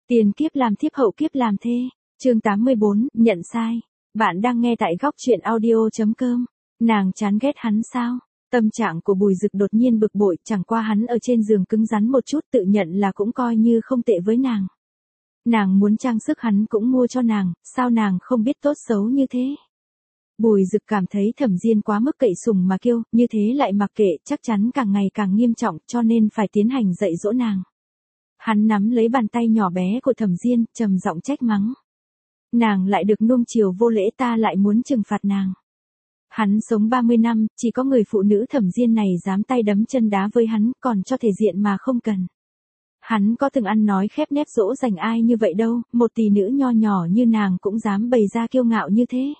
Tiền kiếp làm thiếp hậu kiếp làm thê. Chương 84, nhận sai. Bạn đang nghe tại góc truyện audio.com. Nàng chán ghét hắn sao? Tâm trạng của Bùi Dực đột nhiên bực bội, chẳng qua hắn ở trên giường cứng rắn một chút, tự nhận là cũng coi như không tệ với nàng. Nàng muốn trang sức hắn cũng mua cho nàng, sao nàng không biết tốt xấu như thế? Bùi Dực cảm thấy Thẩm Diên quá mức cậy sùng mà kiêu, như thế lại mặc kệ, chắc chắn càng ngày càng nghiêm trọng, cho nên phải tiến hành dạy dỗ nàng. Hắn nắm lấy bàn tay nhỏ bé của Thẩm Diên, trầm giọng trách mắng. Nàng lại được nuông chiều vô lễ, ta lại muốn trừng phạt nàng. Hắn sống 30 năm, chỉ có người phụ nữ Thẩm Diên này dám tay đấm chân đá với hắn, còn cho thể diện mà không cần. Hắn có từng ăn nói khép nép dỗ dành ai như vậy đâu, một tỷ nữ nho nhỏ như nàng cũng dám bày ra kiêu ngạo như thế.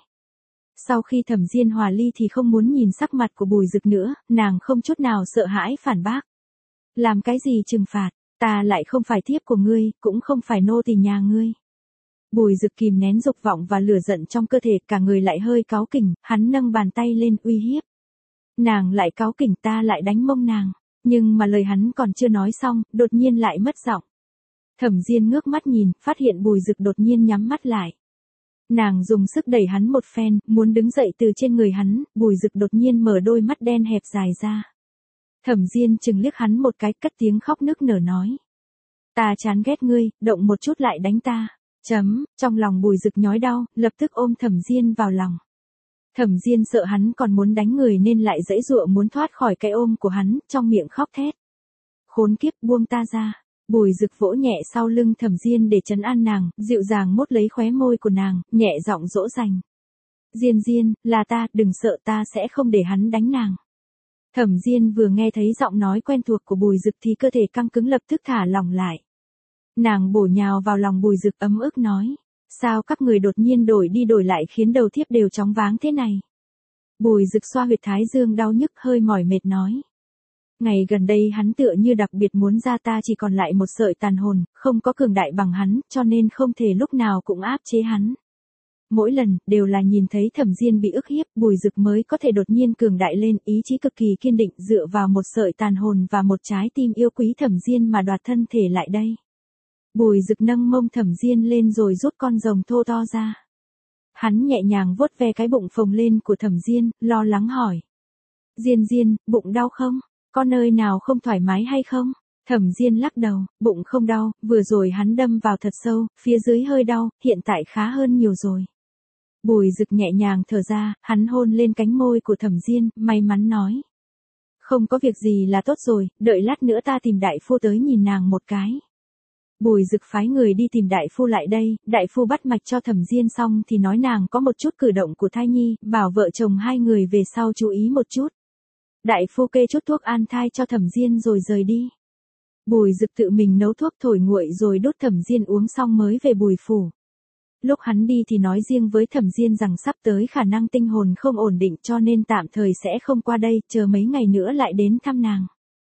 Sau khi Thẩm Diên hòa ly thì không muốn nhìn sắc mặt của Bùi Dực nữa, nàng không chút nào sợ hãi phản bác. Làm cái gì trừng phạt, ta lại không phải thiếp của ngươi, cũng không phải nô tỳ nhà ngươi. Bùi Dực kìm nén dục vọng và lửa giận trong cơ thể, cả người lại hơi cáu kỉnh, hắn nâng bàn tay lên uy hiếp. Nàng lại cáu kỉnh, ta lại đánh mông nàng. Nhưng mà lời hắn còn chưa nói xong, đột nhiên lại mất giọng. Thẩm Diên ngước mắt nhìn, phát hiện Bùi Dực đột nhiên nhắm mắt lại. Nàng dùng sức đẩy hắn một phen, muốn đứng dậy từ trên người hắn, Bùi Dực đột nhiên mở đôi mắt đen hẹp dài ra. Thẩm Diên chừng liếc hắn một cái, cất tiếng khóc nức nở nói. Ta chán ghét ngươi, động một chút lại đánh ta. Trong lòng Bùi Dực nhói đau, lập tức ôm Thẩm Diên vào lòng. Thẩm Diên sợ hắn còn muốn đánh người nên lại giãy giụa muốn thoát khỏi cái ôm của hắn, trong miệng khóc thét. Khốn kiếp, buông ta ra. Bùi Dực vỗ nhẹ sau lưng Thẩm Diên để trấn an nàng, dịu dàng mốt lấy khóe môi của nàng, nhẹ giọng dỗ dành. Diên, là ta, đừng sợ, ta sẽ không để hắn đánh nàng. Thẩm Diên vừa nghe thấy giọng nói quen thuộc của Bùi Dực thì cơ thể căng cứng lập tức thả lỏng lại. Nàng bổ nhào vào lòng Bùi Dực ấm ức nói. Sao các người đột nhiên đổi đi đổi lại khiến đầu thiếp đều chóng váng thế này? Bùi Dực xoa huyệt thái dương đau nhức hơi mỏi mệt nói. Ngày gần đây hắn tựa như đặc biệt muốn ra, ta chỉ còn lại một sợi tàn hồn, không có cường đại bằng hắn, cho nên không thể lúc nào cũng áp chế hắn. Mỗi lần, đều là nhìn thấy Thẩm Diên bị ức hiếp, Bùi Dực mới có thể đột nhiên cường đại lên, ý chí cực kỳ kiên định, dựa vào một sợi tàn hồn và một trái tim yêu quý Thẩm Diên mà đoạt thân thể lại đây. Bùi Dực nâng mông Thẩm Diên lên rồi rút con rồng thô to ra. Hắn nhẹ nhàng vuốt ve cái bụng phồng lên của Thẩm Diên, lo lắng hỏi. Diên, bụng đau không? Có nơi nào không thoải mái hay không? Thẩm Diên lắc đầu, bụng không đau, vừa rồi hắn đâm vào thật sâu, phía dưới hơi đau, hiện tại khá hơn nhiều rồi. Bùi Dực nhẹ nhàng thở ra, hắn hôn lên cánh môi của Thẩm Diên, may mắn nói. Không có việc gì là tốt rồi, đợi lát nữa ta tìm đại phu tới nhìn nàng một cái. Bùi Dực phái người đi tìm đại phu lại đây, đại phu bắt mạch cho Thẩm Diên xong thì nói nàng có một chút cử động của thai nhi, bảo vợ chồng hai người về sau chú ý một chút. Đại phu kê chút thuốc an thai cho Thẩm Diên rồi rời đi. Bùi Dực tự mình nấu thuốc thổi nguội rồi đút Thẩm Diên uống xong mới về Bùi phủ. Lúc hắn đi thì nói riêng với Thẩm Diên rằng sắp tới khả năng tinh hồn không ổn định cho nên tạm thời sẽ không qua đây, chờ mấy ngày nữa lại đến thăm nàng.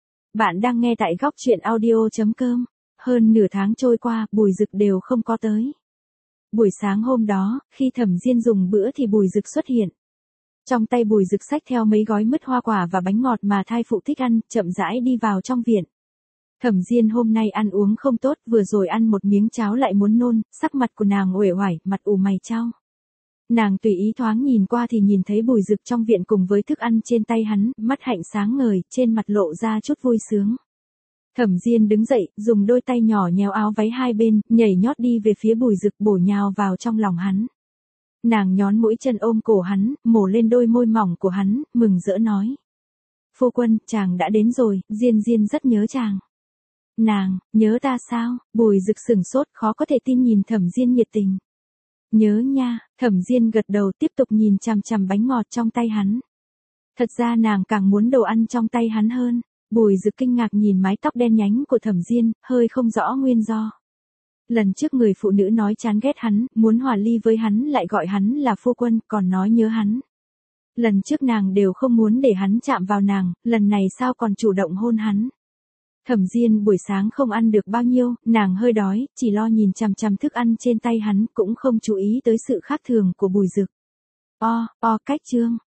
Bạn đang nghe tại góc truyện audio.com. Hơn nửa tháng trôi qua, Bùi Dực đều không có tới. Buổi sáng hôm đó, khi Thẩm Diên dùng bữa thì Bùi Dực xuất hiện. Trong tay Bùi Dực xách theo mấy gói mứt hoa quả và bánh ngọt mà thai phụ thích ăn, chậm rãi đi vào trong viện. Thẩm Diên hôm nay ăn uống không tốt, vừa rồi ăn một miếng cháo lại muốn nôn, sắc mặt của nàng uể oải, mặt ủ mày chau. Nàng tùy ý thoáng nhìn qua thì nhìn thấy Bùi Dực trong viện cùng với thức ăn trên tay hắn, mắt hạnh sáng ngời, trên mặt lộ ra chút vui sướng. Thẩm Diên đứng dậy, dùng đôi tay nhỏ nhéo áo váy hai bên, nhảy nhót đi về phía Bùi Dực, bổ nhào vào trong lòng hắn. Nàng nhón mũi chân ôm cổ hắn, mổ lên đôi môi mỏng của hắn, mừng rỡ nói. Phu quân, chàng đã đến rồi, Diên rất nhớ chàng. Nàng, nhớ ta sao? Bùi Dực sửng sốt, khó có thể tin nhìn Thẩm Diên nhiệt tình. Nhớ nha, Thẩm Diên gật đầu tiếp tục nhìn chằm chằm bánh ngọt trong tay hắn. Thật ra nàng càng muốn đồ ăn trong tay hắn hơn. Bùi Dực kinh ngạc nhìn mái tóc đen nhánh của Thẩm Diên, hơi không rõ nguyên do. Lần trước người phụ nữ nói chán ghét hắn, muốn hòa ly với hắn lại gọi hắn là phu quân, còn nói nhớ hắn. Lần trước nàng đều không muốn để hắn chạm vào nàng, lần này sao còn chủ động hôn hắn. Thẩm Diên buổi sáng không ăn được bao nhiêu, nàng hơi đói, chỉ lo nhìn chằm chằm thức ăn trên tay hắn, cũng không chú ý tới sự khác thường của Bùi Dực. Cách chương.